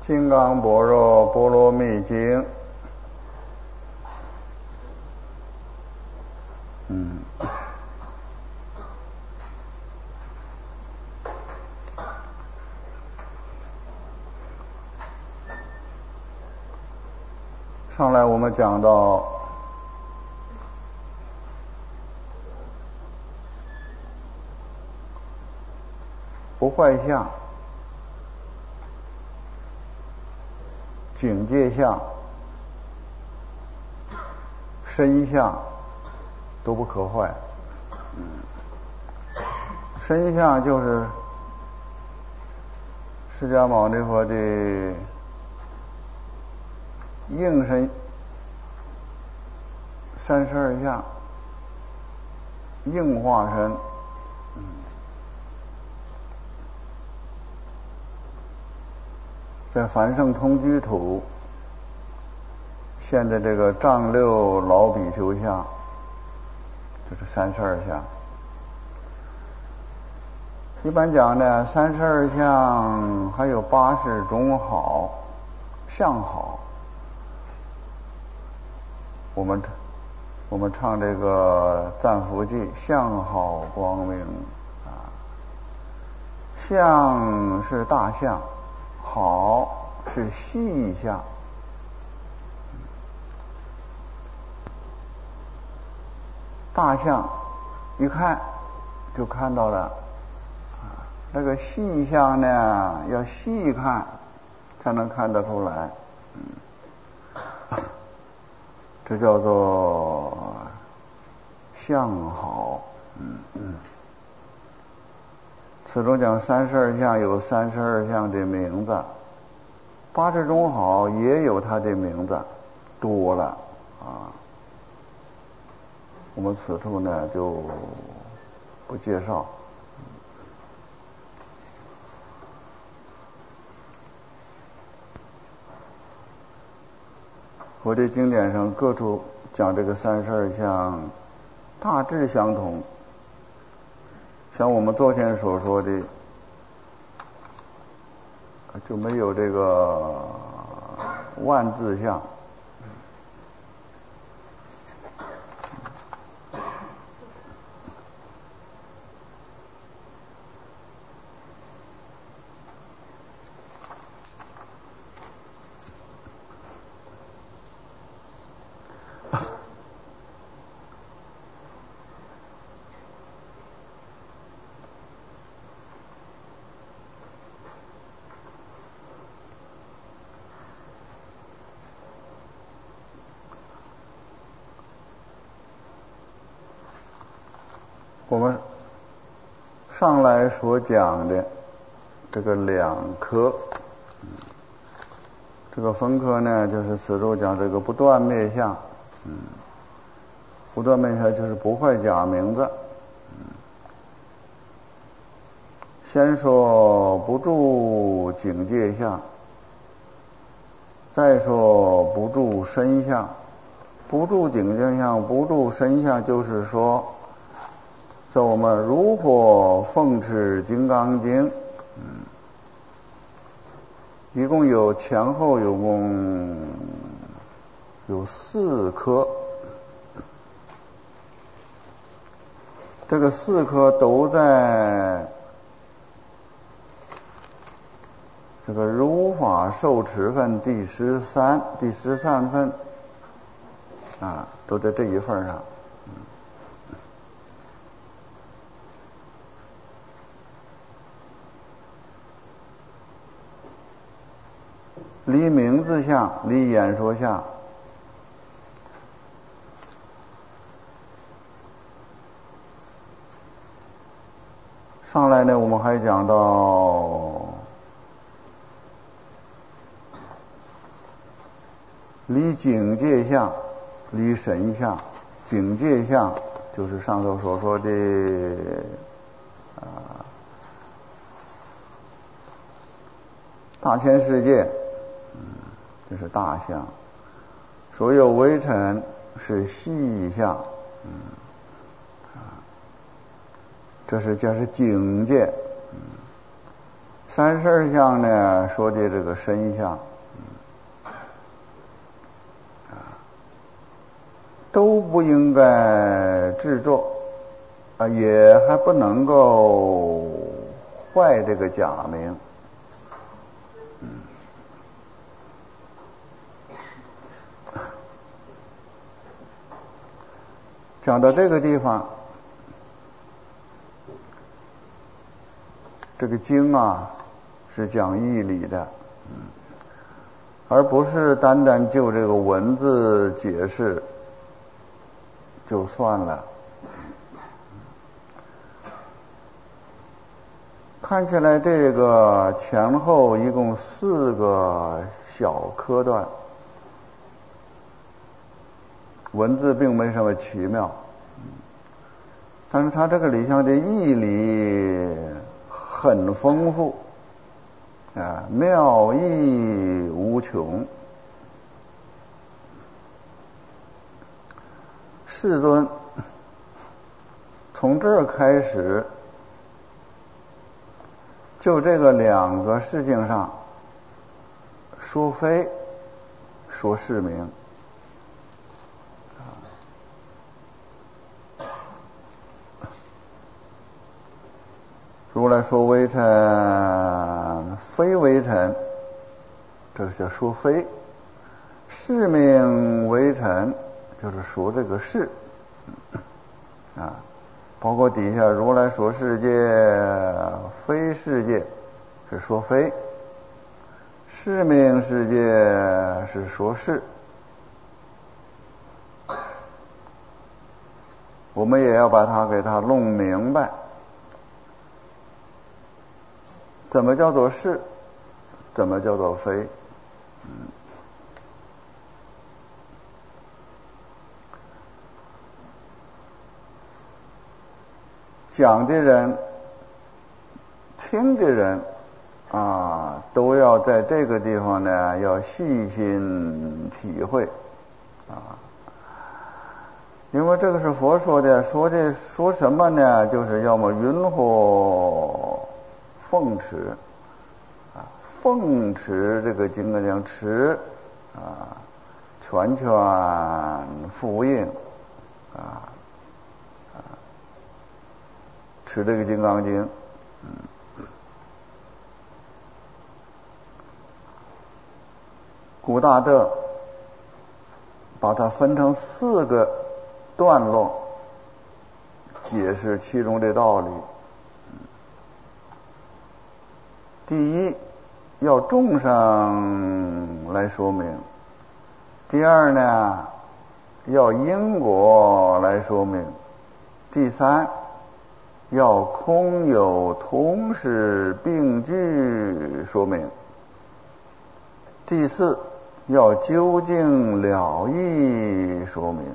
金刚般若波罗蜜经》。上来我们讲到不坏相、境界相、身相都不可坏。身相就是释迦牟尼佛的应身32相，应化身。在梵圣通居土现在这个丈六老比丘相，就是32相。一般讲呢，32相还有80种好相好。我们唱这个赞佛偈，相好光明啊，相是大相，好是细相。大相一看就看到了，那个细相呢，要细看才能看得出来。这叫做相好。此中讲32相有32相的名字，80种好也有它的名字，多了啊。我们此处呢就不介绍。佛的经典上各处讲这个32相大致相同，像我们昨天所说的就没有这个万字相。我们上来所讲的这个两科，这个分科呢，就是此处讲这个不断灭相。不断灭相就是不坏假名字。先说不住境界相，再说不住身相。不住境界相，不住身相，就是说在我们如火奉持金刚经，一共有前后有共有4科，这个4科都在这个如法受持分第13分啊，都在这一份上。离名字相，离演说相，上来呢我们还讲到离境界相，离神相。境界相就是上头所说的大千世界，这是大相。所有微尘是细相，这是境界。 32相呢，说的这个身相，都不应该执着，也还不能够坏这个假名。讲到这个地方，这个经啊是讲义理的，而不是单单就这个文字解释就算了。看起来这个前后一共4个小科段，文字并没什么奇妙，但是它这个里相的义理很丰富，妙义无穷。世尊从这儿开始，就这个2个事情上说非，说是名。如来说微尘非微尘，这个叫说非；是名微尘，就是说这个是包括底下如来说世界非世界是说非，是名世界是说是。我们也要把它给它弄明白，怎么叫做是，怎么叫做非。讲的人听的人都要在这个地方呢要细心体会因为这个是佛说的，说什么呢？就是要么云火奉持奉持这个金刚经，持全复印持这个金刚经。古大德把它分成4个段落，解释其中的道理。第一，要众生来说明；第二呢，要因果来说明；第三，要空有同时并具说明；第四，要究竟了义说明。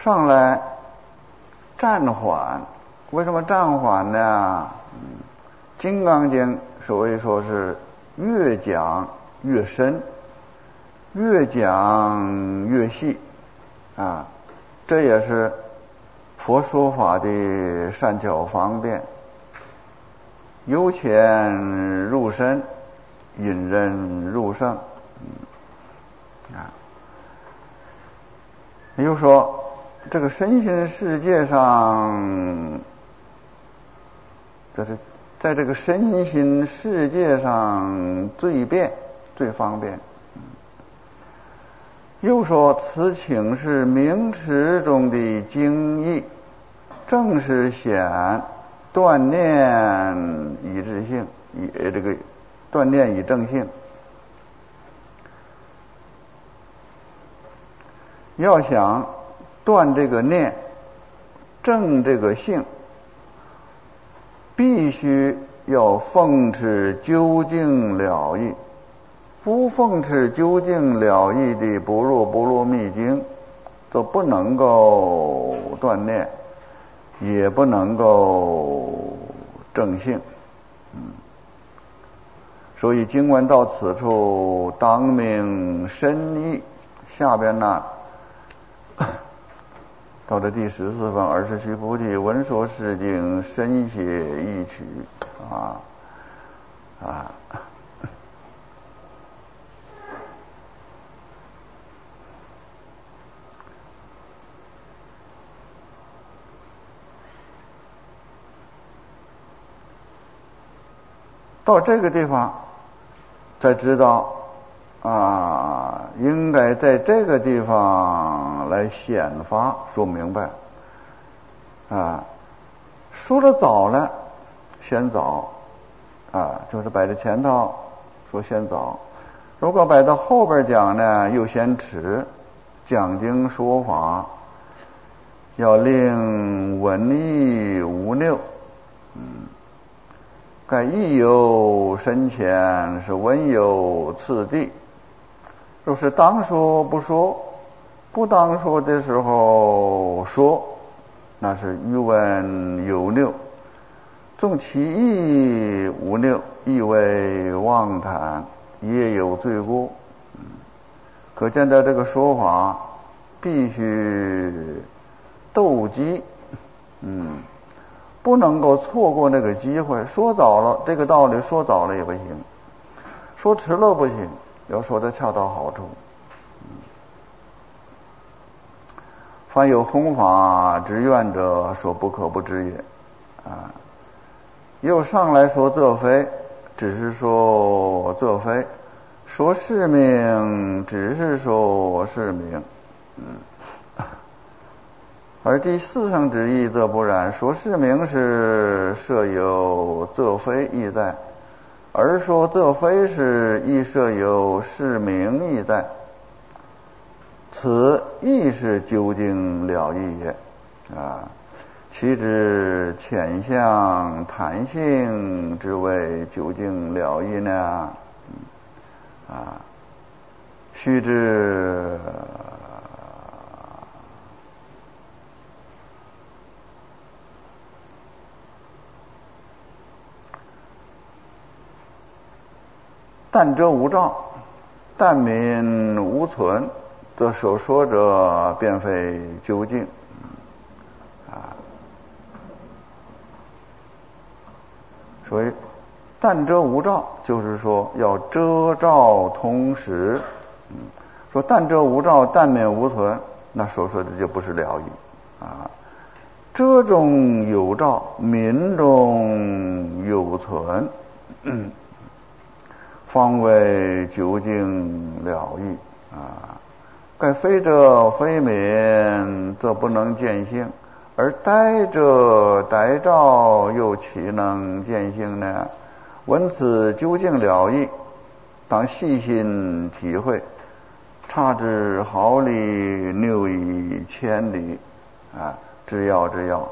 上来暂缓。为什么暂缓呢？金刚经所谓说是越讲越深，越讲越细啊，这也是佛说法的善巧方便，由浅入深，引人入圣。也就是说，这个身心世界上，在这个身心世界上最便最方便。又说此请是名词中的精义，正是显锻炼以自性，锻炼以正性。要想断这个念，正这个性，必须要奉持究竟了义。不奉持究竟了义的般若波罗蜜经，则不能够锻炼，也不能够正性。所以经文到此处当明深义。下边呢，到这第14分二十须菩提闻说是经深写一曲到这个地方才知道应该在这个地方来显发说明白说的早了先早就是摆在前头说先早，如果摆到后边讲呢又先迟。讲经说法要令文义无谬，该义有深浅，是文有次第。就是当说不说，不当说的时候说，那是语文有谬，纵其义无谬，意为妄谈，也有罪过。可见的这个说法必须斗机，不能够错过那个机会。说早了，这个道理说早了也不行，说迟了不行，要说的恰到好处。凡有弘法之愿者，说不可不知也。又上来说这非，只是说这非；说是名，只是说是名。而第4层之意则不然，说是名是设有这非意在，而说这非是亦设有是名意在。此亦是究竟了义也其之浅相谈性之谓究竟了义呢？须知但遮无照，但民无存，则所说者便非究竟所以但遮无照就是说要遮照同时说但遮无照，但免无存，那所说的就不是了义遮中有照，民中有存，方为究竟了义盖非者非民，则不能见性；而呆者呆照，又岂能见性呢？闻此究竟了义，当细心体会，差之毫厘，谬以千里之要之要。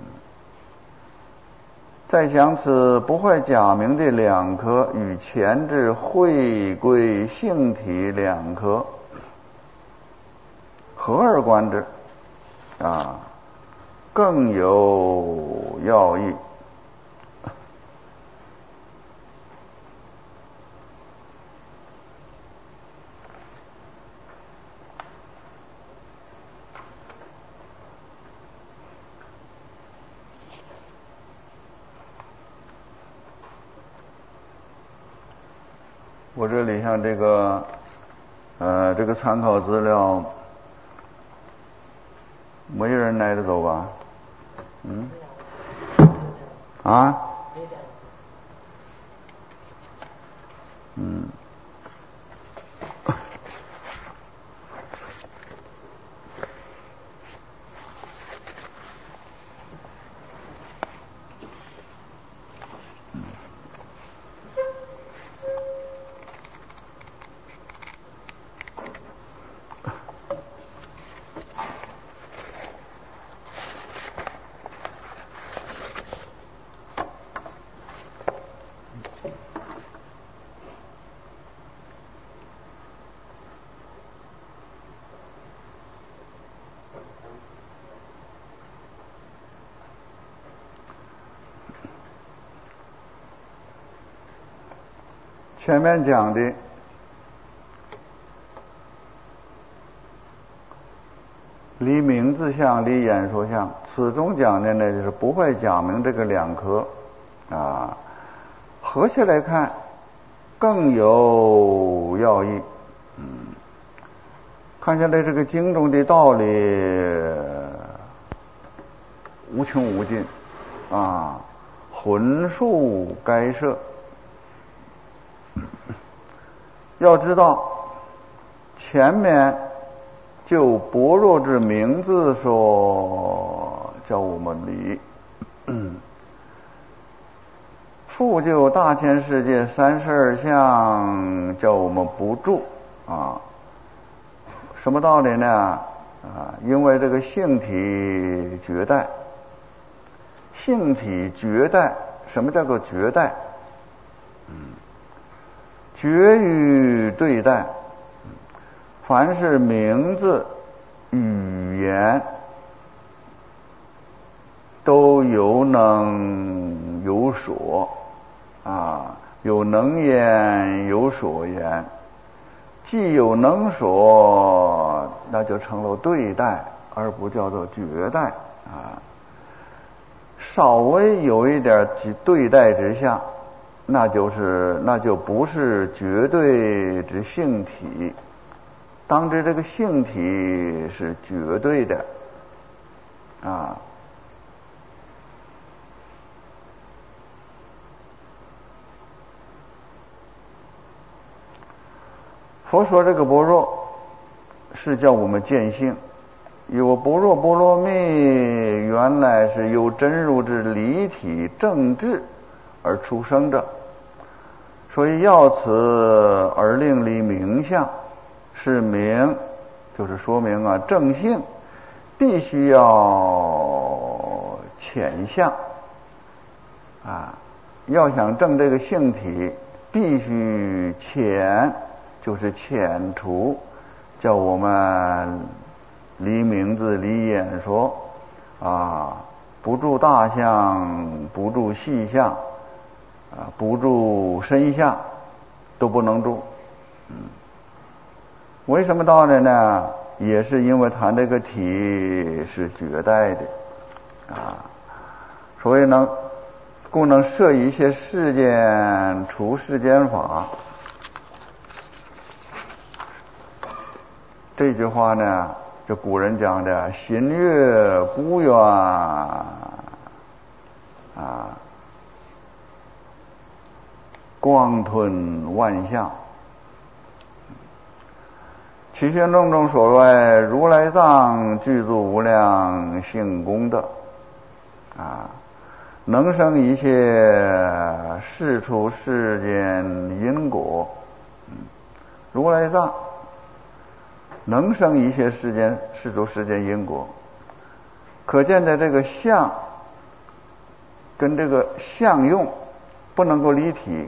再讲此不坏假名的两科，与前置会归性体两科，合而观之， 更有要义。我这里像这个参考资料，没人拿着走吧？前面讲的离名字相、离演说相，此中讲的呢就是不会讲明这个两科合起来看更有要义。看下来这个经中的道理无穷无尽浑数该摄。要知道前面就般若之名字说叫我们离，复就大千世界32相叫我们不住什么道理呢？因为这个性体绝代，性体绝代，什么叫做绝代？绝于对待，凡是名字、语言都有能有所有能言有所言，既有能所，那就成了对待，而不叫做绝代稍微有一点对待之相，那就不是绝对之性体，当知这个性体是绝对的佛说这个般若是叫我们见性，有般若波罗蜜原来是由真如之离体正智而出生的，所以要此而令离名相，是名就是说明正性必须要浅相要想证这个性体，必须浅，就是浅除，叫我们离名字、离演说不住大相，不住细相不住身相，都不能住。为什么道理呢？也是因为它这个体是绝代的所以故能摄一切世间，除世间法。这句话呢，就古人讲的心悦孤远光吞万象。齐宣论中所谓如来藏具足无量性功德能生一切世出世间因果。如来藏能生一切世出世间因果，可见的这个相跟这个相用不能够离体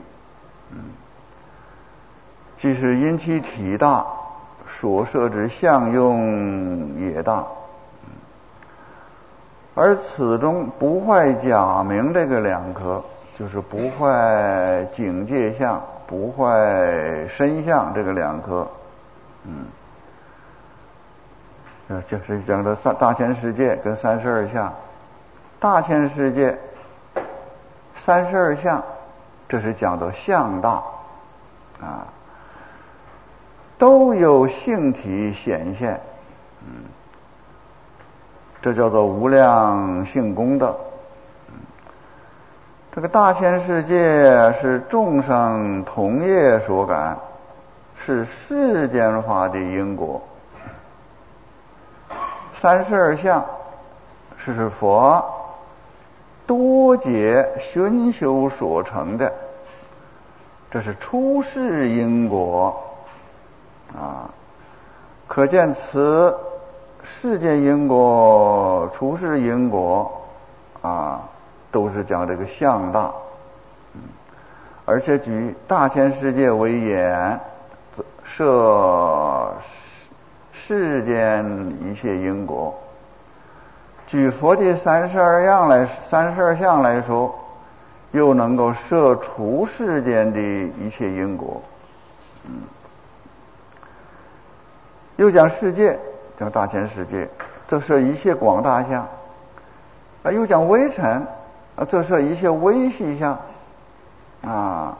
即使因其体大，所摄之相用也大而此中不坏假名这个两颗，就是不坏境界相、不坏身相这个两颗，就是讲的大千世界跟32相。大千世界32相，这是讲的相大啊，都有性体显现，这叫做无量性功德。这个大千世界是众生同业所感，是世间法的因果。32相是佛多劫熏修所成的，这是出世因果啊。可见此世间因果、出世因果啊，都是讲这个相大，而且举大千世界为言，摄世间一切因果。举佛的32相来说，又能够摄除世间的一切因果。又讲世界，讲大千世界，这摄一切广大相；又讲微尘，这摄一切微细相啊。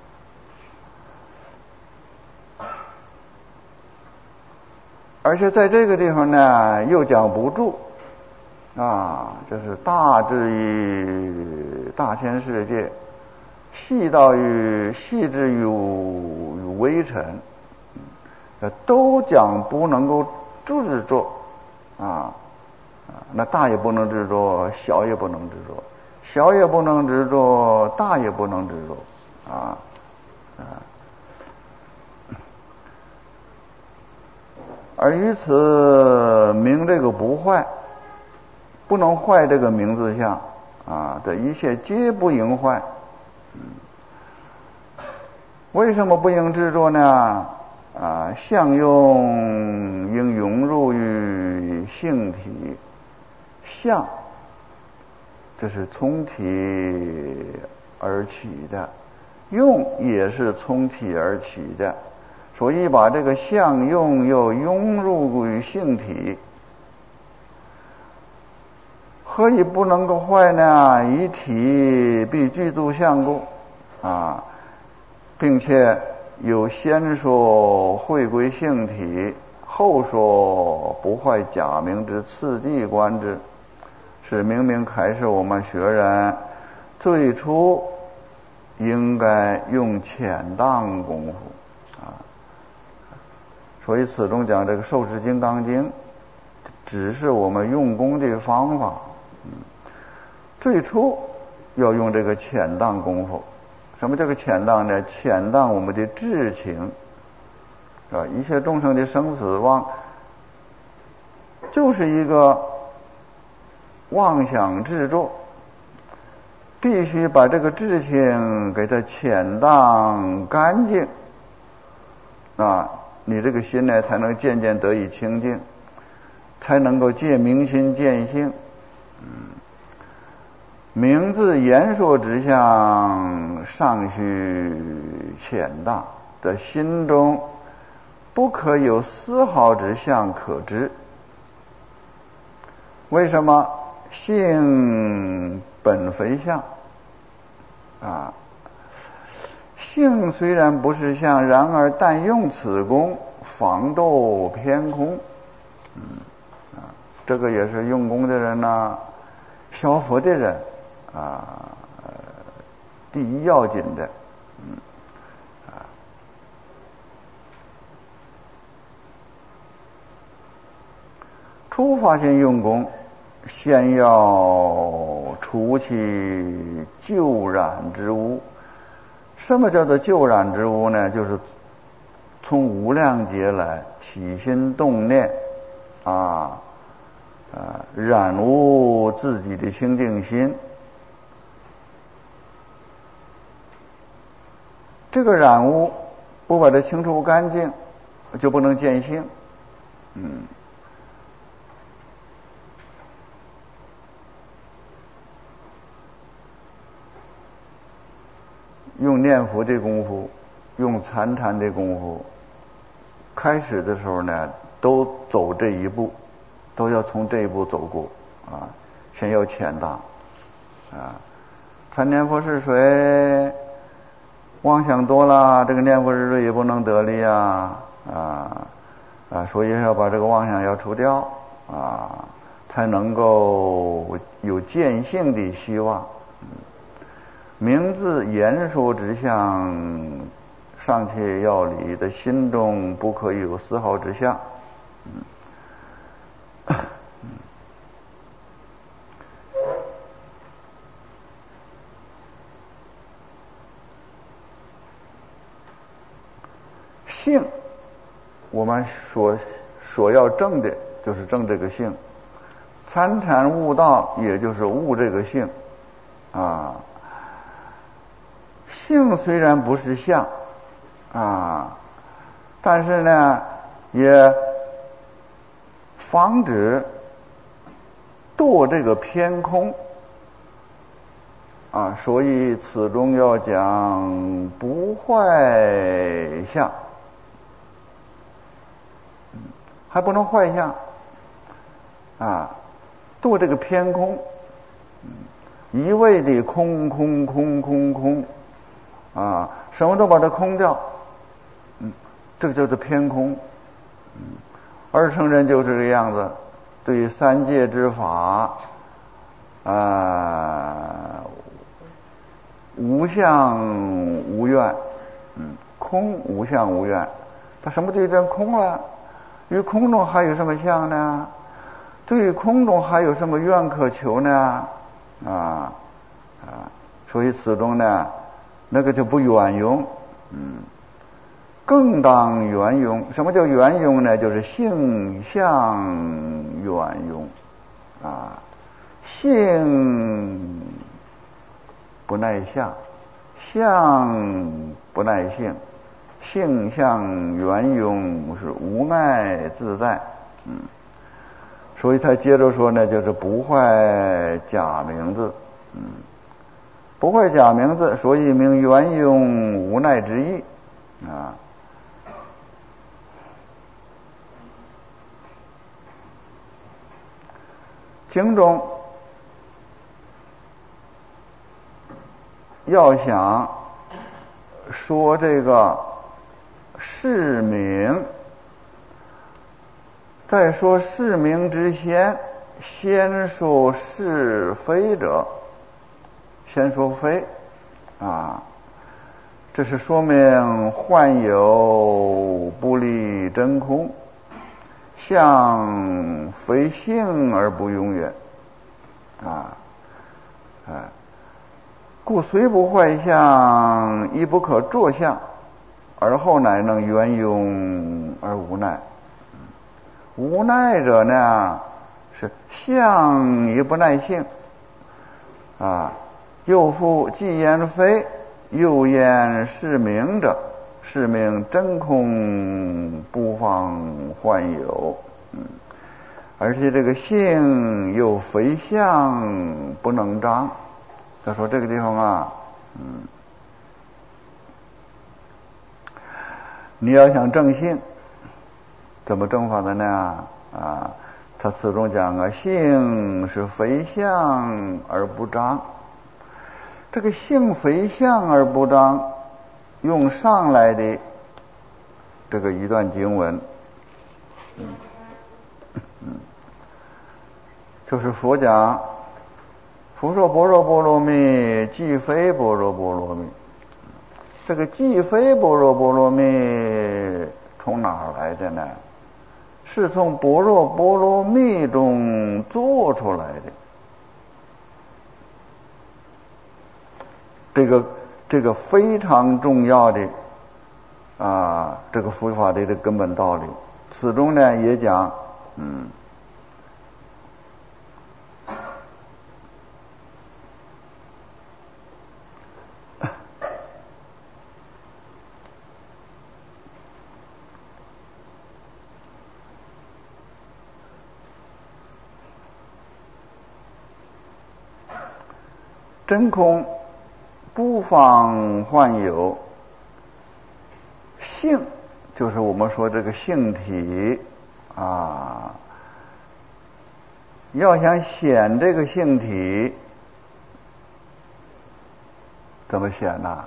而且在这个地方呢，又讲不住啊，就是大至于大千世界，细致于微尘，都讲不能够执着啊。那大也不能执着，小也不能执着，小也不能执着，大也不能执着啊。而于此名这个不坏，不能坏这个名字相啊，这一切皆不应坏。为什么不应执着呢？相用应融入于性体，相这是从体而起的，用也是从体而起的，所以把这个相用又融入于性体。何以不能够坏呢？以体必具足相故啊，并且有先说会归性体，后说不坏假名之次第观之，是明明开示我们学人最初应该用浅当功夫啊。所以此中讲这个受持金刚经，只是我们用功的方法。最初要用这个浅当功夫。什么叫个浅当呢？浅当我们的志情，是吧？一切众生的生死妄，就是一个妄想执着，必须把这个志情给它浅当干净啊，你这个心呢才能渐渐得以清净，才能够借明心见性。名字言说之相，尚须浅当，在心中不可有丝毫之相可知。为什么？性本非相啊，性虽然不是相，然而但用此功，防斗偏空。这个也是用功的人呐，消佛的人第一要紧的。初发现用功，先要除其旧染之污。什么叫做旧染之污呢？就是从无量劫来起心动念染污自己的清净心。这个染污不把它清除干净，就不能见性。 用念佛这功夫，用参禅这功夫，开始的时候呢，都走这一步，都要从这一步走过啊，先要潜大啊。参念佛是谁？妄想多了，这个念佛是谁也不能得力啊，所以要把这个妄想要除掉啊，才能够有见性的希望。名字言说之相，尚且要理的心中不可有丝毫之相。性，我们所要证的就是证这个性，参禅悟道也就是悟这个性啊。性虽然不是相啊，但是呢也防止堕这个偏空啊，所以此中要讲不坏相，还不能坏相啊，堕这个偏空，一味的空啊，什么都把它空掉，这个叫做偏空。二乘人就是这个样子，对三界之法无相无愿，空无相无愿，他什么都变空了，于空中还有什么相呢？对于空中还有什么愿可求呢？所以此中呢，那个就不圆融，更当圆融。什么叫圆融呢？就是性相圆融啊，性不耐相，相不耐性，性相圆融是无碍自在。所以他接着说呢，就是不坏假名字，不坏假名字，所以名圆融无奈之意啊。经中要想说这个是名，在说是名之前，先说是非者，先说非啊，这是说明幻有不离真空，相非性而不永远故虽不坏相，亦不可作相，而后乃能圆融而无奈。无奈者呢，是相也不耐性又复既言非，又言是名者，是名真空不放幻有。而且这个性又非相不能彰。他说这个地方你要想正性，怎么正法的呢？他此中讲性是非相而不彰。这个性非相而不彰，用上来的这个一段经文，就是佛讲，佛说般若波罗蜜，即非般若波罗蜜。这个即非般若波罗蜜从哪儿来的呢？是从般若波罗蜜中做出来的。这个非常重要的这个佛法的根本道理。此中呢也讲真空不妨幻有性，就是我们说这个性体啊，要想显这个性体，怎么显呢？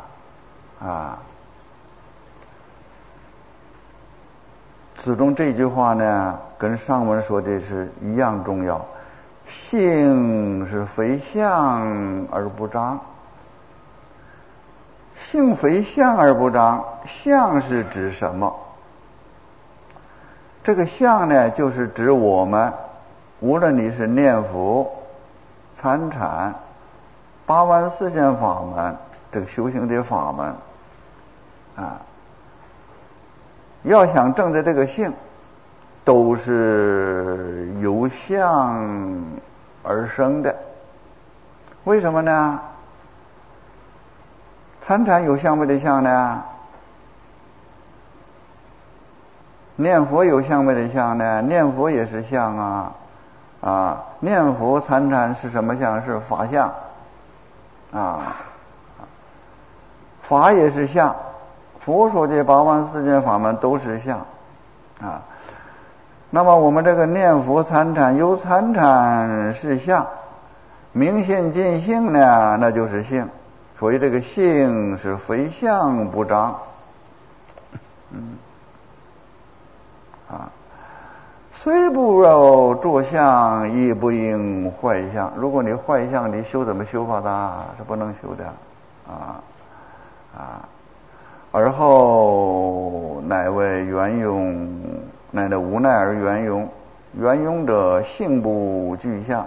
此中这句话呢，跟上文说的是一样重要。性是非相而不彰，性非相而不彰，相是指什么？这个相呢，就是指我们，无论你是念佛、参禅、八万四千法门，这个修行的法门要想证得这个性，都是由相而生的。为什么呢？参禅有相没得相呢？念佛有相没得相呢？念佛也是相念佛参禅是什么相？是法相法也是相。佛说的八万四千法门都是相那么我们这个念佛参禅，由参禅是相，明心见性呢，那就是性。所以这个性是非相不彰虽不有着相，亦不应坏相。如果你坏相，你修怎么修法的？是不能修的而后乃为圆融，乃的无奈而圆融。圆融者，性不具相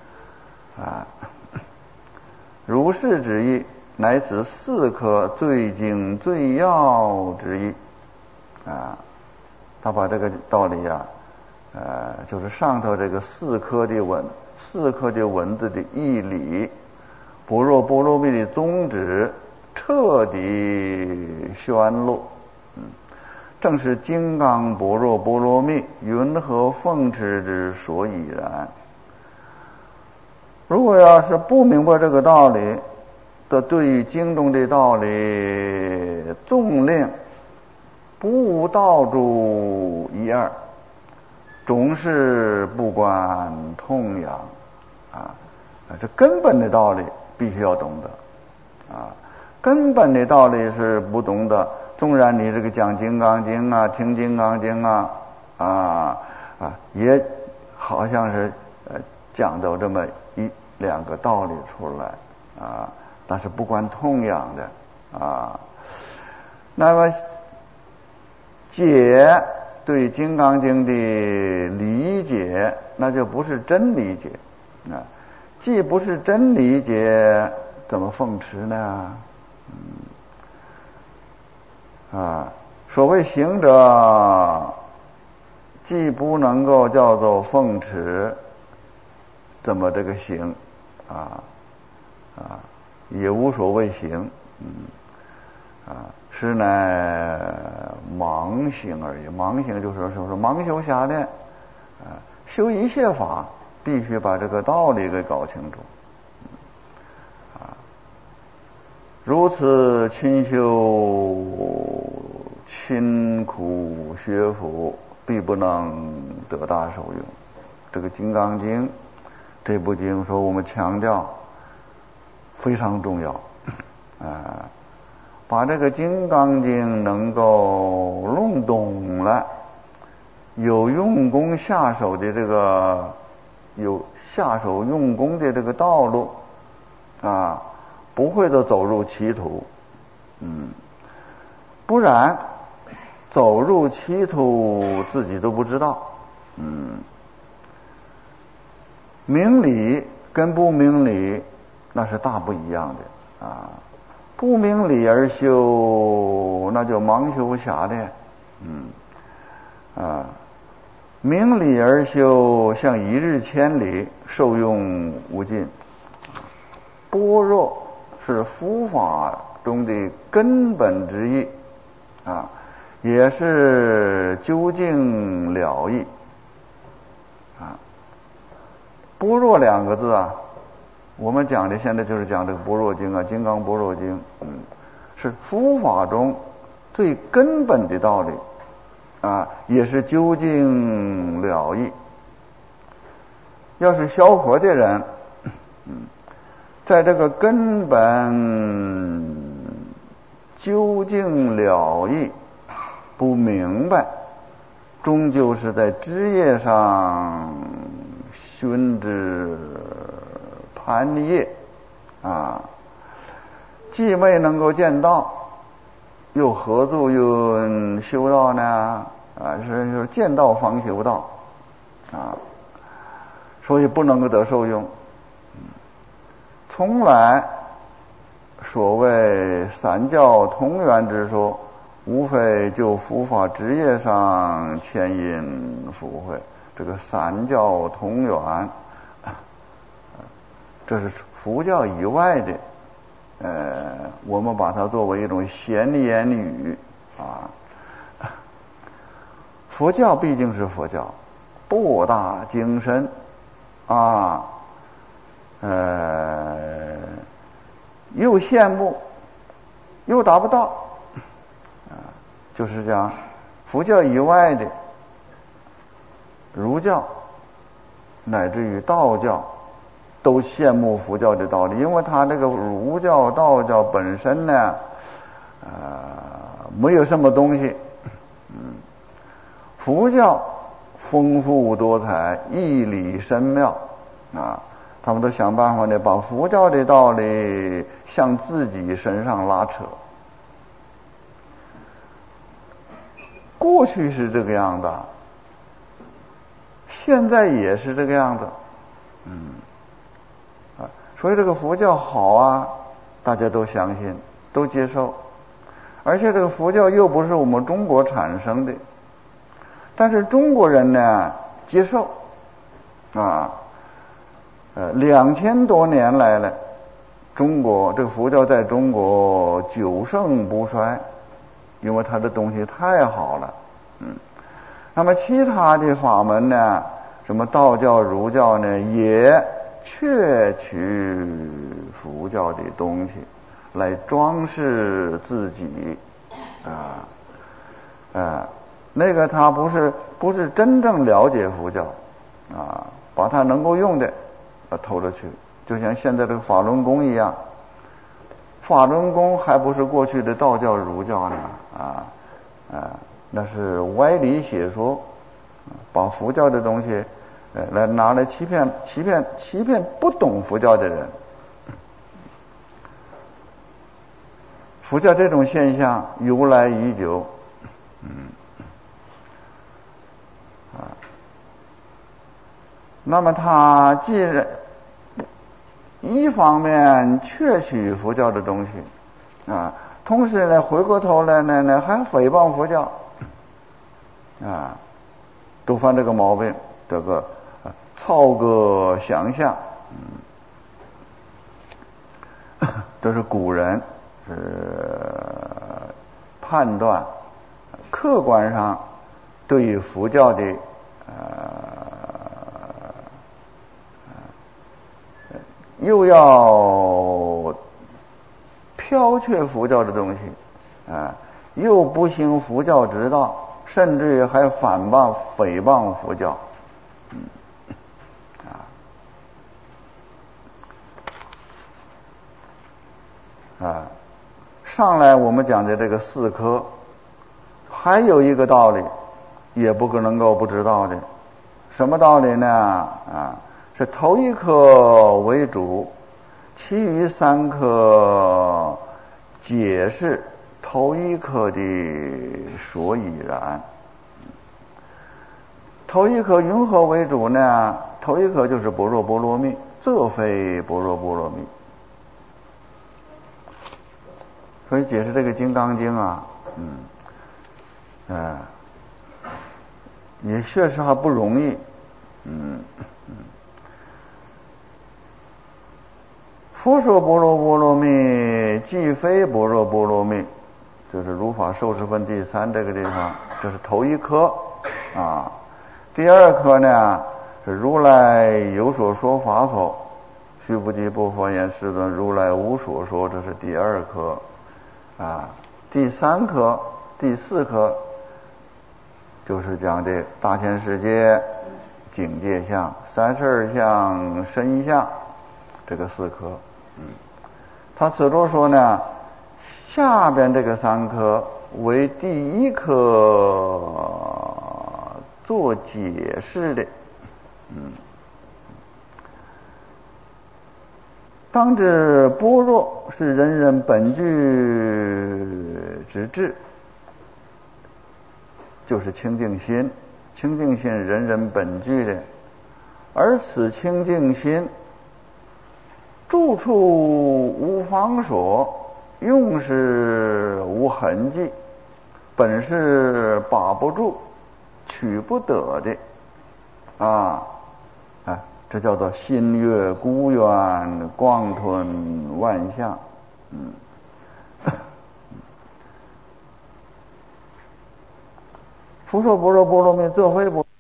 如是之意，乃指四科最精最要之意他把这个道理就是上头这个四科的文字的义理，般若波罗蜜的宗旨，彻底宣露正是金刚般若波罗蜜云何奉持之所以然。如果要是不明白这个道理的，对于经中的道理纵令不无道主一二，总是不关痛痒这根本的道理必须要懂得根本的道理是不懂的，纵然你这个讲金刚经听金刚经也好像是讲到这么一两个道理出来但是不关痛痒的那么解对金刚经的理解，那就不是真理解既不是真理解，怎么奉持呢？所谓行者，既不能够叫做奉持，怎么这个行也无所谓行是乃盲行而已。盲行就是说盲修瞎练修一切法必须把这个道理给搞清楚如此勤修勤苦学佛，必不能得大受用。这个《金刚经》这部经说我们强调非常重要把这个《金刚经》能够弄懂了，有用功下手的这个有下手用功的这个道路不会都走入歧途不然走入歧途自己都不知道明理跟不明理那是大不一样的不明理而修，那就盲修瞎练明理而修，像一日千里，受用无尽。般若是佛法中的根本之意也是究竟了义般若两个字我们讲的现在就是讲这个般若经啊，金刚般若经，是佛法中最根本的道理啊，也是究竟了义。要是学佛的人，在这个根本究竟了义不明白，终究是在枝叶上熏之攀叶啊，既没能够见道，又何足又修道呢？啊，是见道方修道啊，所以不能够得受用。从来所谓三教同源之说，无非就佛法枝叶上牵引附会，这个三教同源，这是佛教以外的，我们把它作为一种闲言语啊。佛教毕竟是佛教，博大精深啊，又羡慕又达不到啊，就是讲佛教以外的儒教乃至于道教都羡慕佛教的道理，因为他这个儒教道教本身呢没有什么东西，佛教丰富多彩，义理深妙啊，他们都想办法呢把佛教的道理向自己身上拉扯。过去是这个样子，现在也是这个样子，所以这个佛教好啊，大家都相信，都接受，而且这个佛教又不是我们中国产生的，但是中国人呢接受啊，2000多年来了，中国这个佛教在中国久盛不衰，因为它的东西太好了，那么其他的法门呢，什么道教、儒教呢，也窃取佛教的东西来装饰自己那个他不是真正了解佛教啊，把他能够用的偷了去，就像现在这个法轮功一样，法轮功还不是过去的道教儒教呢那是歪理邪说，把佛教的东西来拿来欺骗不懂佛教的人。佛教这种现象由来已久，那么他既然一方面窃取佛教的东西同时呢回过头来呢还诽谤佛教都犯这个毛病，这个操个想象，这是古人是判断客观上对于佛教的又要剽窃佛教的东西又不行佛教之道，甚至于还诽谤佛教上来我们讲的这个四科，还有一个道理也不可能够不知道的，什么道理呢是头一科为主，其余3科解释头一科的所以然。头一科云何为主呢？头一科就是般若波罗蜜，这非般若波罗蜜。所以解释这个金刚经也确实还不容易，佛说般若波罗蜜，即非般若波罗蜜，就是如法受持分第3这个地方，这是头一科第2科呢是如来有所说法所， 须菩提，不佛言，世尊，如来无所说。这是第二科啊。第三科、第四科就是讲的大千世界境界相、32相、身相，这个4科。他此处说呢，下边这个3科为第一科做解释的。当知般若是人人本具之智，就是清净心，清净心人人本具的，而此清净心住处无方所，用是无痕迹，本是把不住取不得的这叫做心悦孤远，光吞万象。复说般若波罗蜜作非不，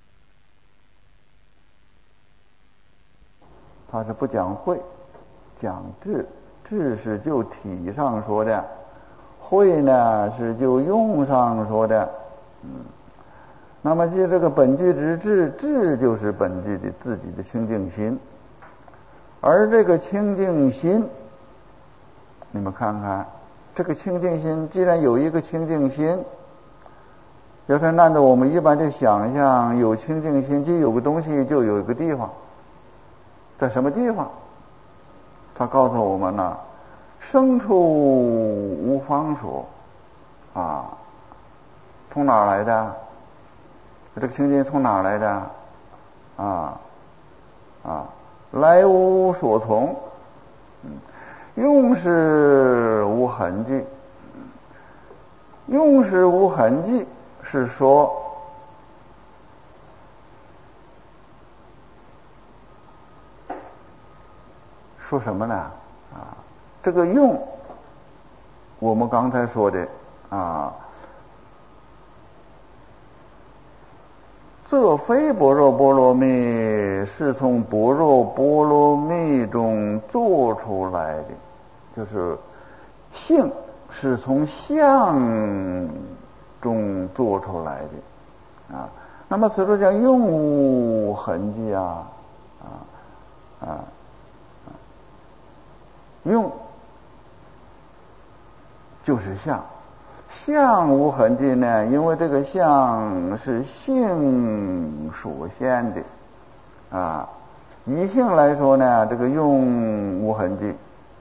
他是不讲慧，讲智。智是就体上说的，慧呢是就用上说的。那么就这个本具之智，智就是本具的自己的清净心，而这个清净心，你们看看这个清净心，既然有一个清净心，要是按照我们一般的想象，有清净心就有个东西，就有一个地方，在什么地方？他告诉我们呢，生处无方所从哪儿来的？这个清净从哪儿来的？来无所从。用是无痕迹。用是无痕迹是说什么呢？这个用，我们刚才说的这非般若波罗蜜是从般若波罗蜜中做出来的，就是性是从相中做出来的那么此处讲用无痕迹用就是相，相无痕迹呢，因为这个相是性所现的以性来说呢，这个用无痕迹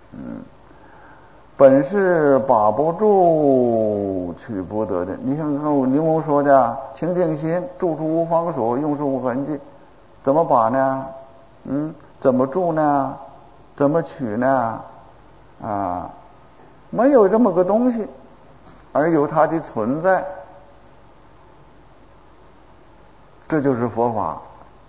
本是把不住取不得的。你看牛谟说的清净心住处无方所，用是无痕迹，怎么把呢？怎么住呢？怎么取呢？没有这么个东西，而有它的存在，这就是佛法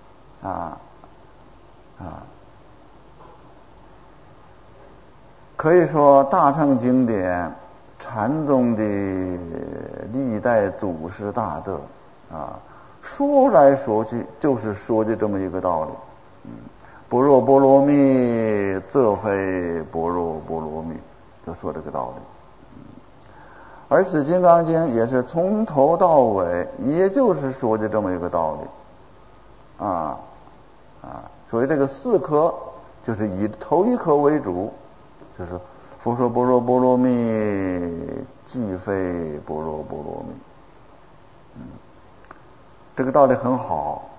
可以说大乘经典禅宗的历代祖师大德说来说去就是说的这么一个道理。般若波罗蜜则非般若波罗蜜，就说这个道理。而此金刚经也是从头到尾也就是说的这么一个道理所以这个4科就是以头一科为主，就是佛说般若波罗蜜即非般若波罗蜜。这个道理很好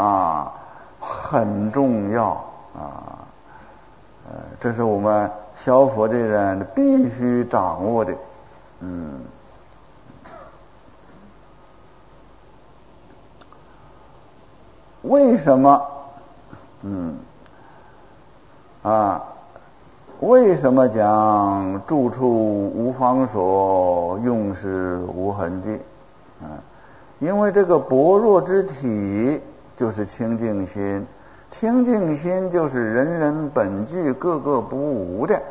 很重要这是我们学佛的人必须掌握的。为什么为什么讲住处无方所，用是无痕迹因为这个般若之体就是清净心，清净心就是人人本具，个个不无的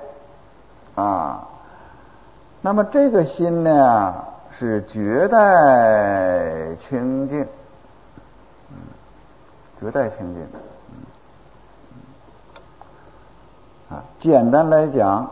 那么这个心呢是绝代清净，绝代清净简单来讲，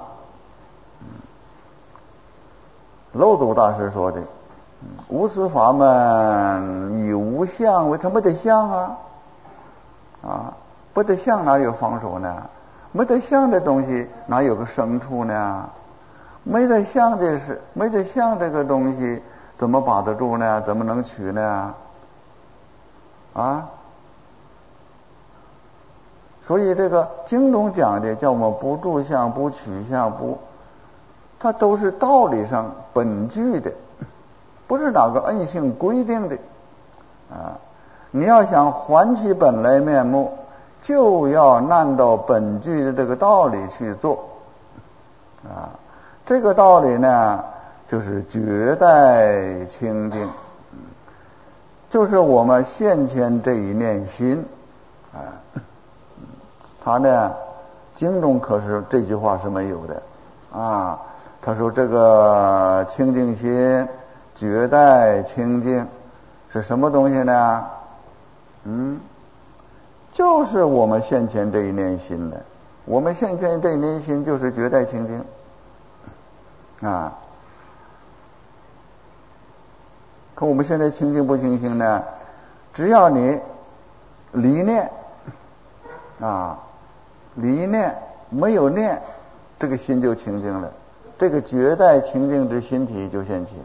漏斗大师说的，无私法门以无相为，它没得相啊，不得相哪有方手呢？没得相的东西哪有个生处呢？没得相这个东西怎么把得住呢？怎么能取呢？所以这个经中讲的叫我们不住相、不取相、它都是道理上本具的，不是哪个恩性规定的你要想还其本来面目，就要按照本具的这个道理去做这个道理呢，就是绝代清净，就是我们现前这一念心他呢经中可是这句话是没有的他说这个清净心绝代清净是什么东西呢？就是我们现前这一念心的，我们现前这一念心就是绝代清净可我们现在清净不清净呢？只要你离念离念没有念，这个心就清净了，这个绝代清净之心体就现前。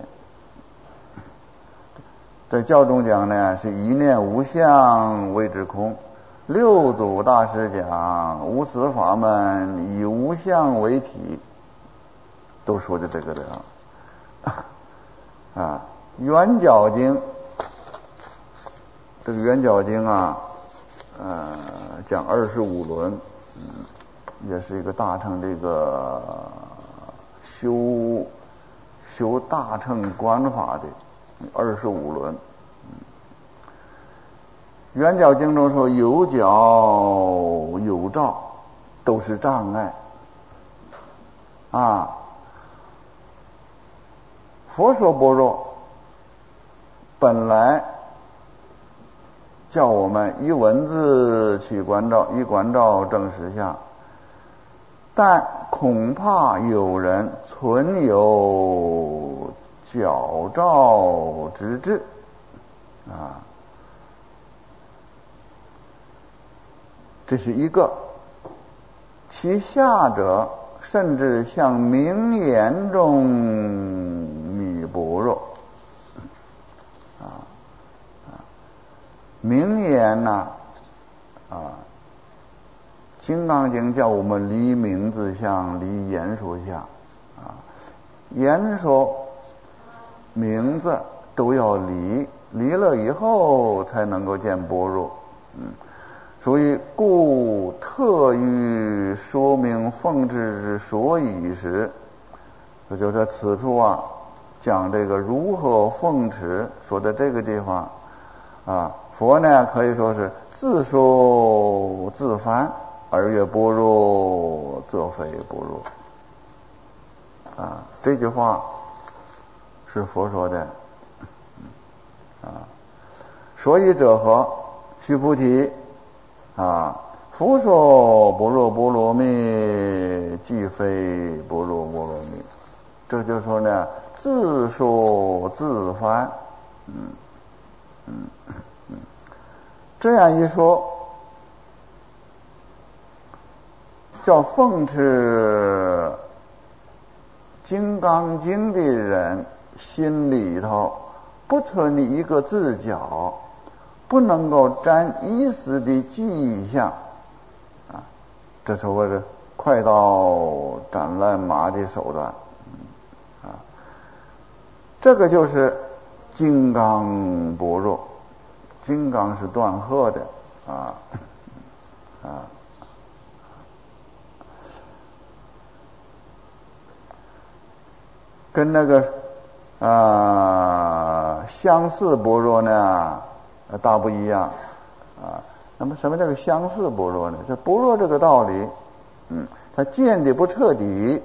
在教中讲呢，是一念无相谓之空。六祖大师讲无私法门以无相为体，都说的这个的圆角经，这个圆角经讲25轮，也是一个大乘这个修大乘观法的25轮。圆角经中说有角有照都是障碍佛说般若本来叫我们依文字去关照，依关照正实相，但恐怕有人存有矫照之志这是一个。其下者甚至像名言中弥般若名言金刚经叫我们离名字相，离言说相言说名字都要离了以后才能够见般若所以故特欲说明奉之之所以时，也就是说此处讲这个如何奉持，说的这个地方佛呢可以说是自说自翻，而曰般若则非般若这句话是佛说的所以者何？须菩提佛说般若波罗蜜，即非般若波罗蜜。这就是说呢，自说自翻。这样一说，叫奉持《金刚经》的人心里头不存一个自觉，不能够沾一丝的迹象这是我的快刀斩乱麻的手段这个就是金刚般若。金刚是断鹤的跟那个相似般若呢大不一样那么什么叫做相似般若呢？这般若这个道理它见的不彻底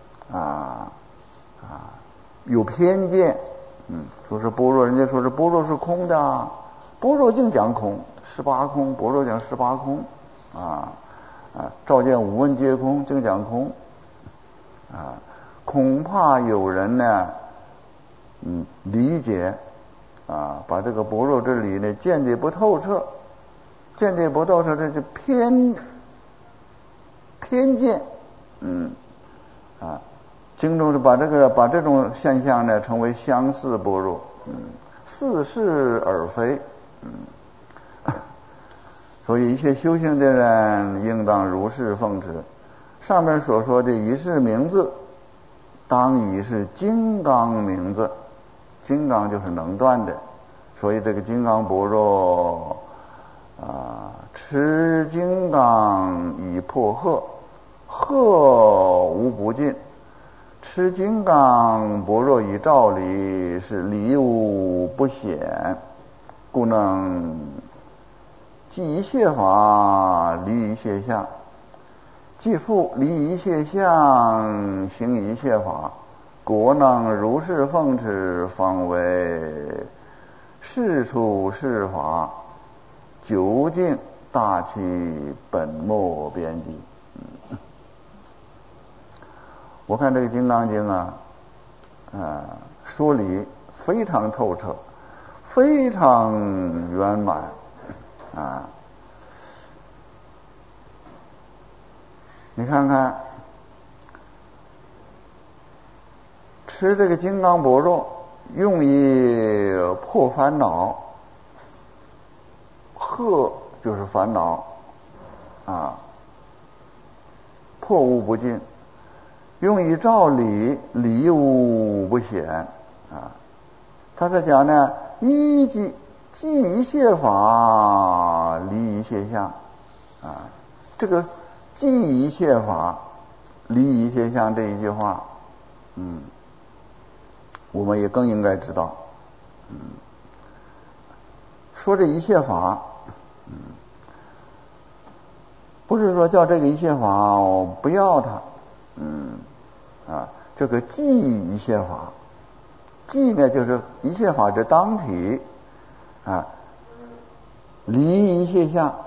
有偏见说是般若，人家说是般若是空的般若净讲空，18空般若讲18空照见五蕴皆空，净讲空恐怕有人呢理解把这个般若之理呢见解不透彻，见解不透彻，这是偏见。经中是把这种现象呢称为相似般若，似是而非。所以一切修行的人应当如是奉持。上面所说的以是名字，当以是金刚名字，金刚就是能断的，所以这个金刚般若持金刚以破惑，惑无不尽。持金刚般若以照理，是理无不显，故能即一切法，离一切相，即复离一切相，行一切法，果能如是奉持，方为是处是法，究竟大趣本末边际。我看这个《金刚经》说理非常透彻，非常圆满你看看，持这个金刚般若，用以破烦恼，惑就是烦恼破无不尽。用以照理，理无不显他在讲呢，即一切法，离一切相这个即一切法，离一切相这一句话我们也更应该知道说这一切法不是说叫这个一切法不要它这个即一切法，即呢就是一切法之当体离一切相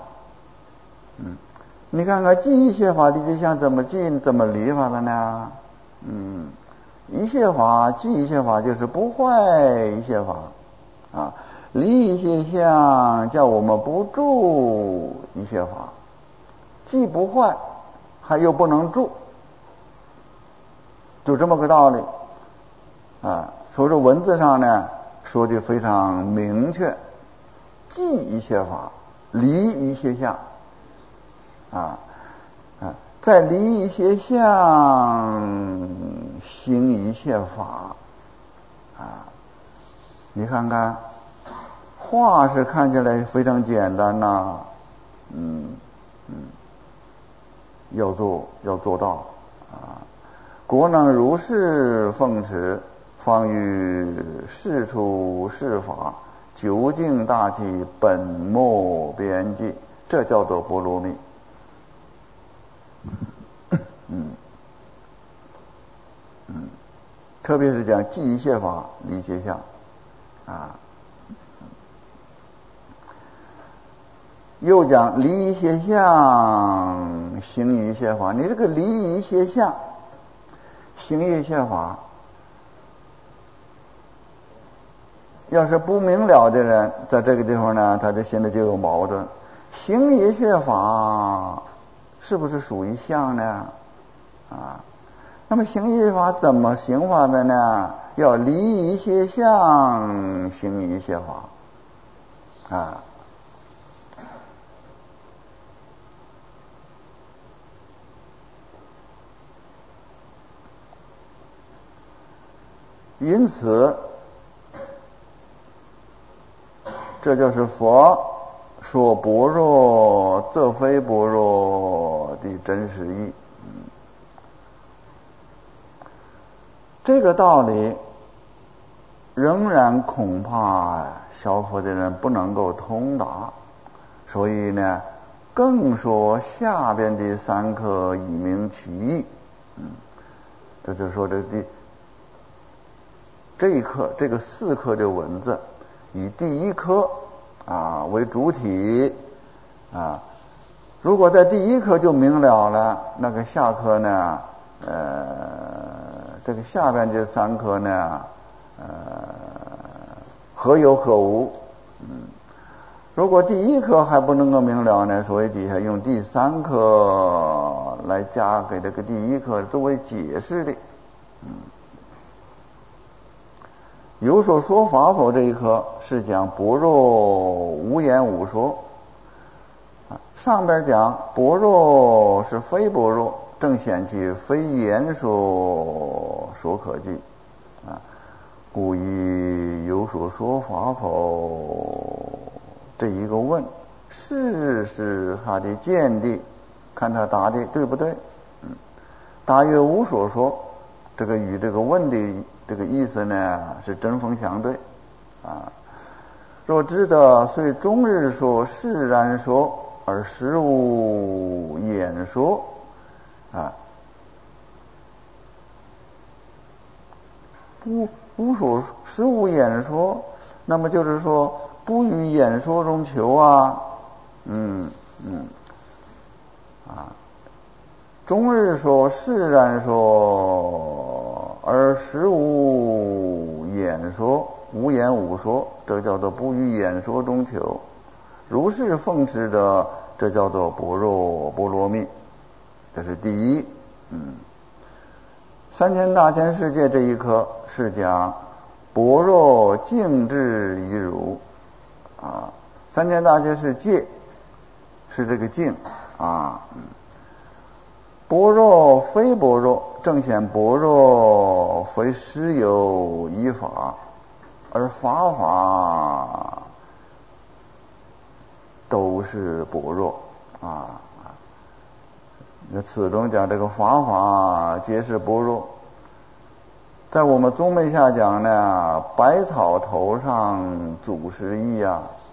你看看即一切法离一切相怎么即怎么离法的呢一切法即一切法就是不坏一切法离一切相叫我们不住一切法，既不坏还又不能住，就这么个道理所以说文字上呢说的非常明确，即一切法，离一切相在离一切相，行一切法你看看话是看起来非常简单要做到果能如是奉持，方于是处是法，究竟大体本末边际，这叫做波罗蜜特别是讲即一切法，离一切相又讲离一切相，行一切法。你这个离一切相，行一切法，要是不明了的人，在这个地方呢，他的心里就有矛盾。行一切法是不是属于相呢？那么行一切法怎么行法的呢？要离一切相，行一切法因此这就是佛说般若则非般若的真实义这个道理仍然恐怕小佛的人不能够通达，所以呢更说下边的三科以明其义这就是说这一课这个四课的文字以第一课为主体如果在第一颗就明了了，那个下颗呢，这个下边这三颗呢，何有何无？如果第一颗还不能够明了呢，所以底下用第三颗来加给这个第一颗作为解释的。有所说法否这一颗是讲般若无言无说，上边讲般若是非般若，正显其非言说所可记故以有所说法否这一个问，试试他的见地，看他答的对不对。大约无所说，这个与这个问的这个意思呢是针锋相对若知得虽终日说释然说而实无言说实无言说，那么就是说不于演说中求终日说释然说而实无言说，无言无说，这叫做不于演说中求。如是奉持者，这叫做般若波罗蜜。这是第一。三千大千世界这一颗是讲般若净智一如三千大千是界，是这个净般若非般若，正显般若非实有一法，而法都是般若那此中讲这个法皆是般若，在我们宗门下讲呢，百草头上祖师意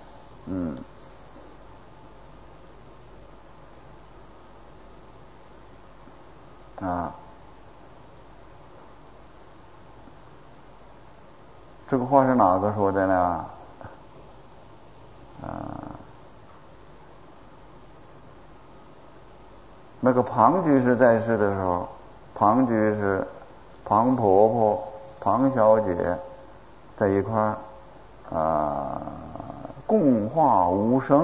这个话是哪个说的呢？那个庞居士在世的时候，庞居士、庞婆婆、庞小姐在一块共话无声。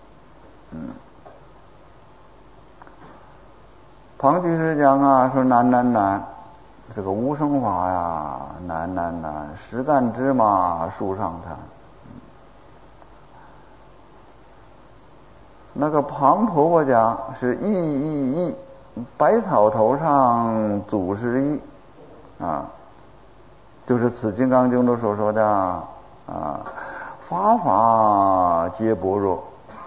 庞居士讲说难，这个无生法难，实干芝麻树上谈。那个庞婆婆讲是意，百草头上祖师意就是此金刚经中所说的法皆般若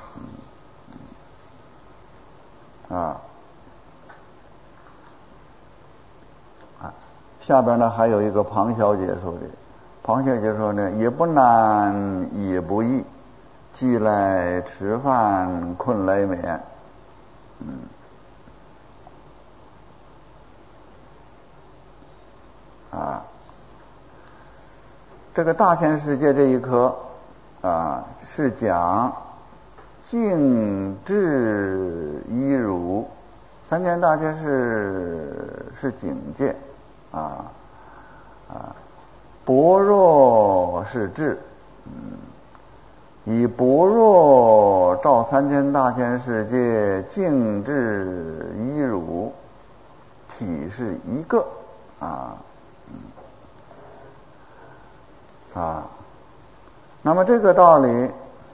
下边呢还有一个庞小姐说的，庞小姐说呢，也不难也不易，饥来吃饭，困来眠。这个大千世界这一颗是讲净智一如，三千大千是境界般若是智以般若照三千大千世界，净智一如，体是一个那么这个道理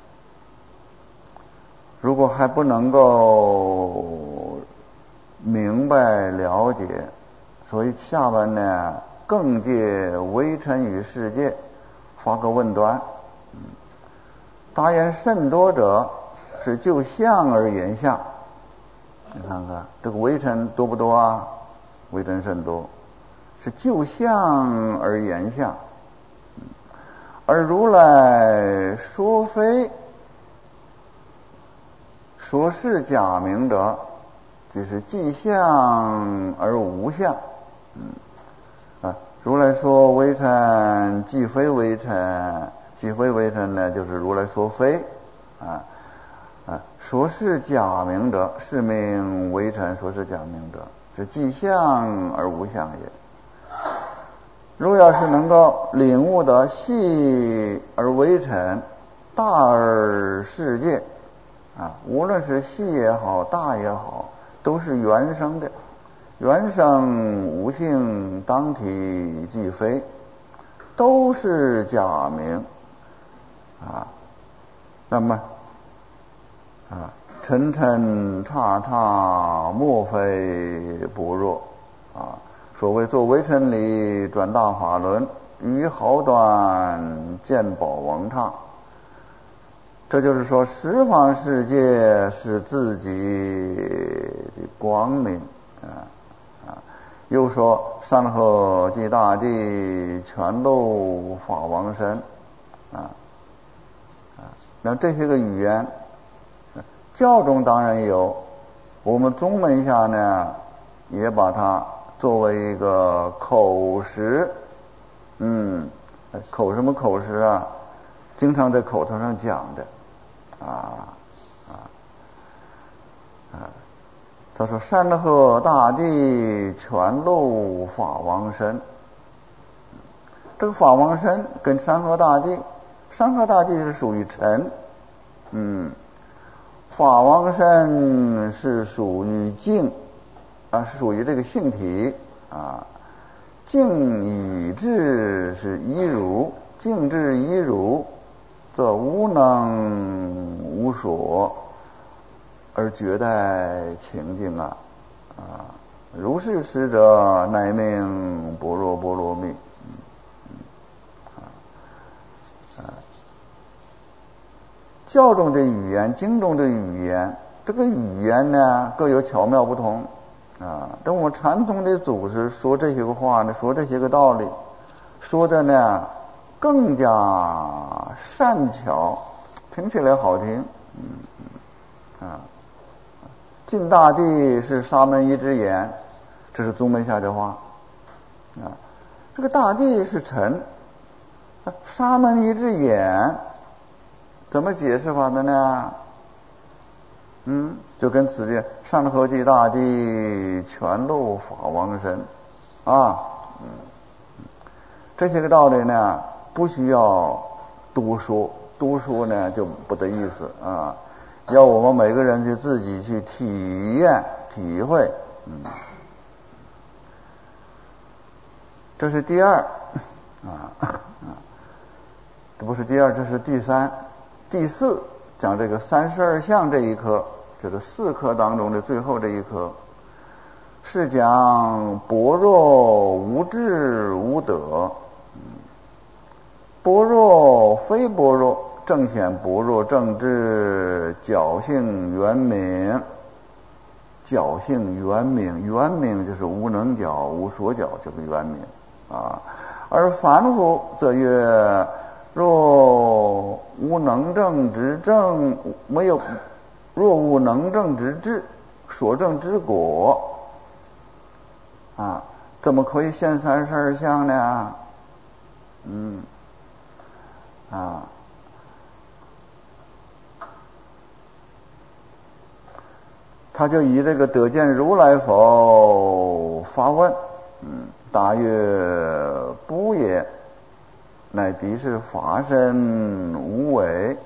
如果还不能够明白了解，所以下边呢更借微尘与世界发个问端。答言甚多者是就相而言相，你看看这个微尘多不多微尘甚多，是就相而言相。而如来说非说是假名者，即是即相而无相。如来说微尘即非微尘，即非微尘呢，就是如来说非说是假名者，是名为臣，说是假名者，是既相而无相也。若要是能够领悟的细而为臣，大而世界无论是细也好，大也好，都是原生的，原生无性，当体即非，都是假名那么沉沉刹刹，莫非不弱所谓作为臣理，转大法轮，于好短，见宝王刹。这就是说，十方世界是自己的光明又说山河即大地，全露法王身那这些个语言，教中当然有，我们宗门下呢，也把它作为一个口实，口什么口实啊？经常在口头上讲的他说山河大地，全露法王身。这个法王身跟山河大地，山河大地是属于尘，法王身是属于静是属于这个性体静与智是一如，静智一如，则无能无所而绝代情境如是持者，乃名般若波罗蜜。教中的语言，经中的语言，这个语言呢各有巧妙不同这我们传统的祖师说这些个话呢，说这些个道理，说的呢更加善巧，听起来好听尽大地是沙门一之言，这是宗门下的话这个大地是尘，沙门一之言怎么解释法的呢？就跟此地山河即大地，全露法王身这些个道理呢不需要多说，多说呢就不得意思要我们每个人去自己去体验体会这是第二这不是第二，这是第三。第四讲这个32相这一科，就是4科当中的最后这一科，是讲般若无智无得般若非般若，正显般若正智，侥幸圆明。侥幸圆明，圆明就是无能侥无所侥，这个圆明而凡夫则曰，若无能正之正，没有若无能正之智，所正之果怎么可以现32相呢？他就以这个得见如来否发问答曰不也，乃敌是法身无为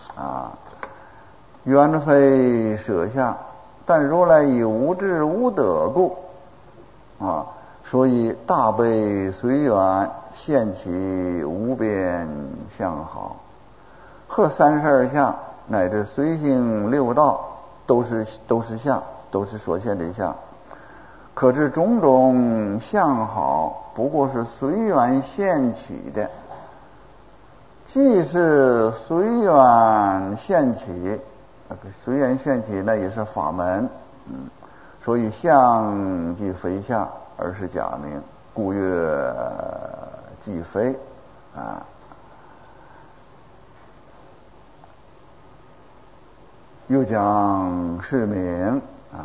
原非舍相，但如来以无智无得故所以大悲随缘，现其无边相好。贺32相乃至随行6道，都是相，都是所现的相。可知种种相好，不过是随缘现起的。既是随缘现起，随缘现起那也是法门所以相即非相，而是假名，故曰即非又讲是名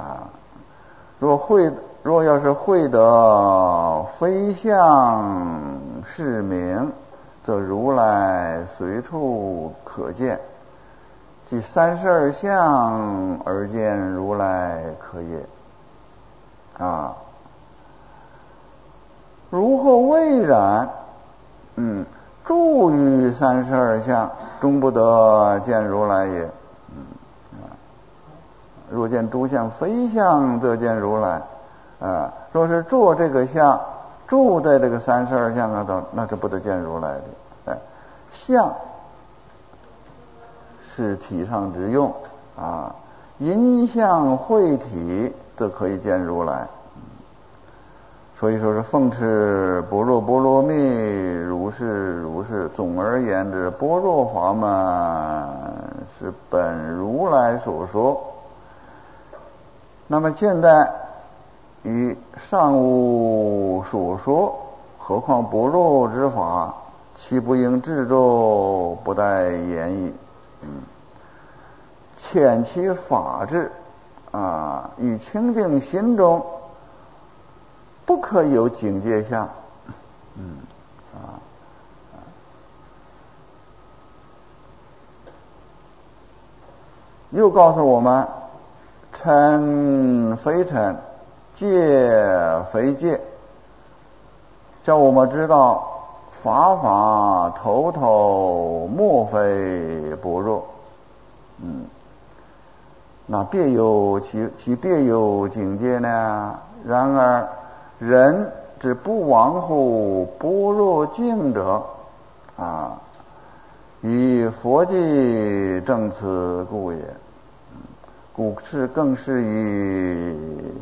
若要是会得非相是名，则如来随处可见， 即32相而见如来可也。如后未然，住于32相，终不得见如来也。若见诸相非相，则见如来。若是做这个相，住在这个32相上头，那是不得见如来的。相是体上之用因相会体，则可以见如来。所以说是奉持般若波罗蜜，如是如是。总而言之，般若法门是本如来所说。那么现在以上无所说，何况般若之法，其不应制作，不待言矣。遣其法智以清净心中，不可有境界相。又告诉我们，尘非尘，界非界，叫我们知道法法头头莫非般若。那别有其别有境界呢？然而人之不往乎般若境者以佛迹证此故也。故是更是以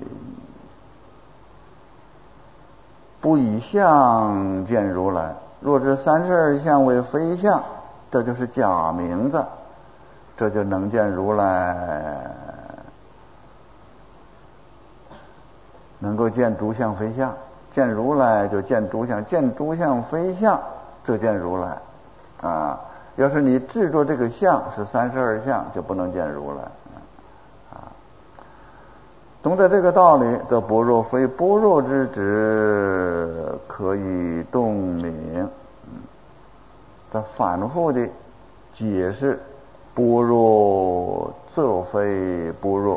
不以相见如来。若知32相为非相，这就是假名字，这就能见如来，能够见诸相非相。见如来就见诸相，见诸相非相则见如来要是你制作这个相是32相，就不能见如来。懂得这个道理，则般若非般若之旨，可以洞明。他反复的解释般若则非般若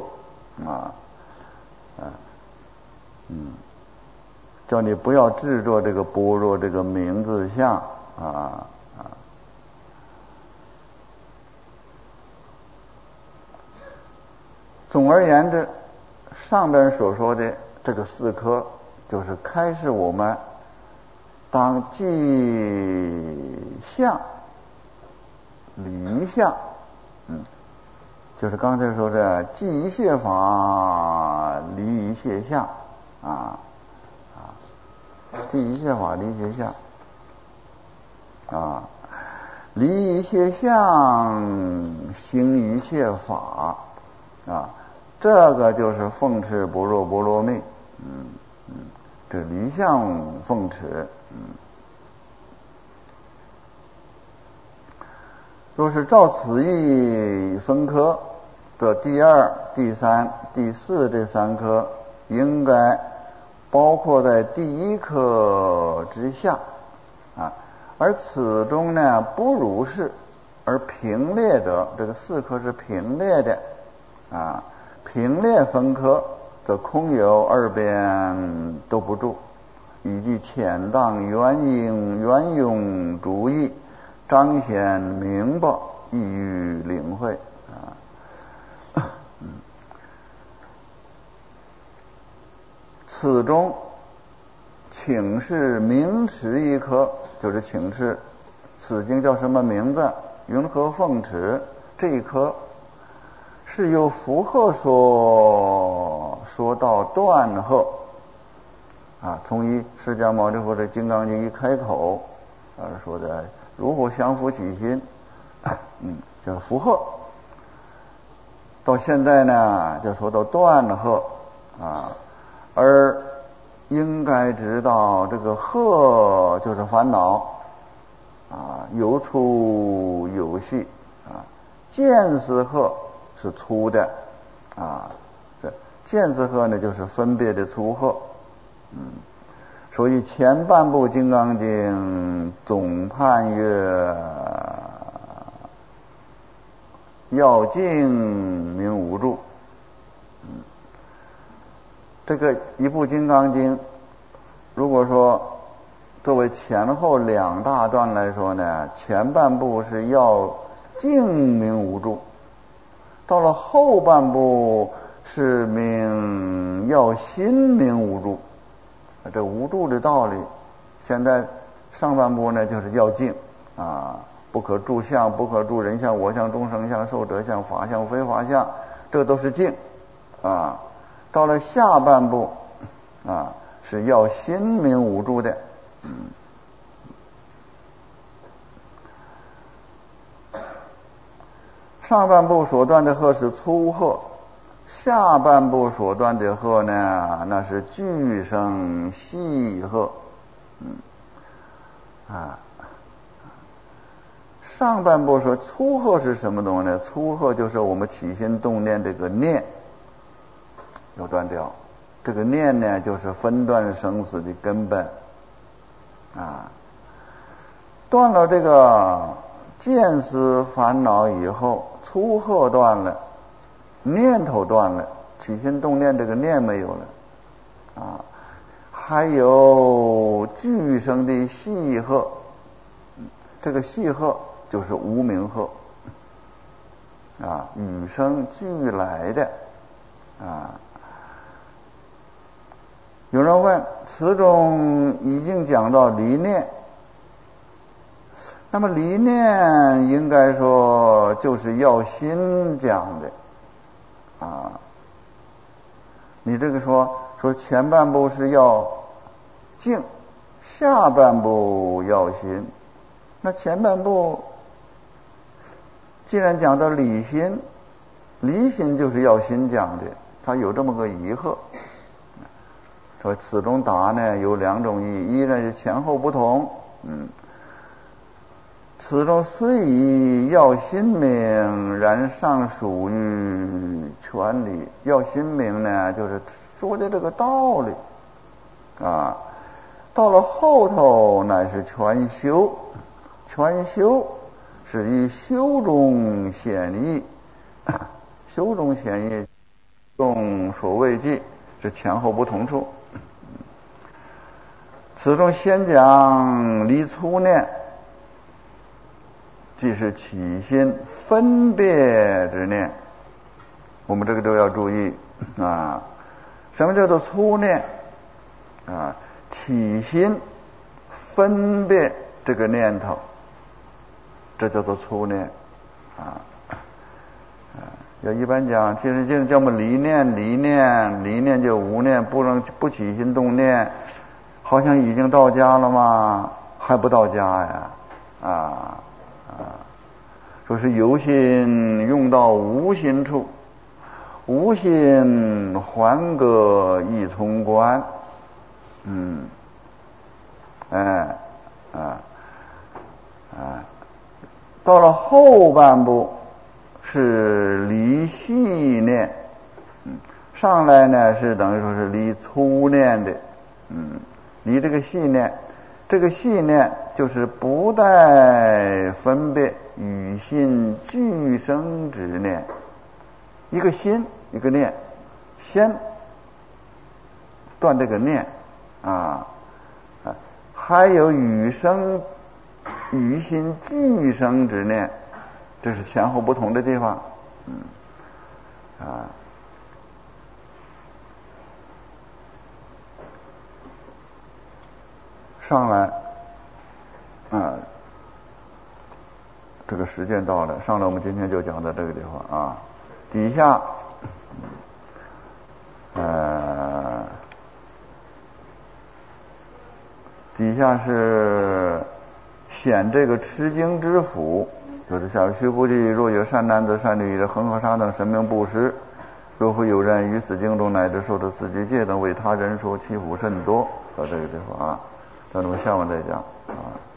叫你不要制作这个般若这个名字相总而言之，上边所说的这个4科，就是开示我们当即相离相，就是刚才说的即一切法离一切相即一切法离一切相离一切相行一切法这个就是奉持般若波罗蜜这离相奉持若是照此意分科，则第2、第3、第4这3科应该包括在第1科之下而此中呢不如是，而平列者，这个4科是平列的平列分科，则空有2边都不住，以及浅荡圆影圆涌主义，彰显明白，易于领会此中请示名持1科，就是请示此经叫什么名字，云何奉持，这一科是由符合说到断合从释迦牟尼佛的《金刚经》一开口说的如何降伏起心叫符合，到现在呢就说到断合而应该知道这个合就是烦恼有粗有细见思合是粗的这见思合呢就是分别的粗合所以前半部《金刚经》总判曰要静名无住。这个一部《金刚经》，如果说作为前后两大段来说呢，前半部是要静名无住，到了后半部是名要心名无住。这无住的道理，现在上半部呢就是要静啊，不可住相，不可住人相、我相、众生相、寿者相、法相、非法相，这都是静啊。到了下半部啊，是要心名无住的。上半部所断的鹤是粗鹤，下半部所断的鹤呢，那是巨声细鹤。上半部说粗鹤是什么东西呢？粗鹤就是我们起心动念这个念要断掉，这个念呢就是分断生死的根本啊。断了这个见思烦恼以后，粗鹤断了，念头断了，起心动念这个念没有了啊。还有俱生的细鹤，这个细鹤就是无明鹤啊，与生俱来的啊。有人问，词中已经讲到离念，那么离念应该说就是要心讲的啊。你这个说前半部是要静，下半部要心，那前半部既然讲到离心，离心就是要心讲的，他有这么个疑惑。说此中答呢有两种意，一呢是前后不同，此中虽以要心名，然尚属于全理。要心名呢，就是说的这个道理啊。到了后头乃是全修，全修是以修中显义，修中显义，众所谓记，是前后不同处。此中先讲离粗念，即是起心分别之念，我们这个都要注意啊。什么叫做粗念啊？起心分别这个念头，这叫做粗念啊。要一般讲，其实就是叫我们离念，离念就无念，不起心动念，好像已经到家了吗？还不到家呀说是有心用到无心处，无心还个一从观。到了后半部是离细念，上来呢是等于说是离粗念的，离这个细念，这个细念就是不带分别与心俱生之念，一个心一个念，先断这个念还有与心俱生之念，这是前后不同的地方。上来这个时间到了，上来我们今天就讲到这个地方啊。底下是显这个持经之福，就是下须菩提，若有善男子善女的恒河沙等神明布施，若会有人于此经中乃至受持四句戒等为他人说，其福甚多。到这个地方啊，咱们下文再讲啊。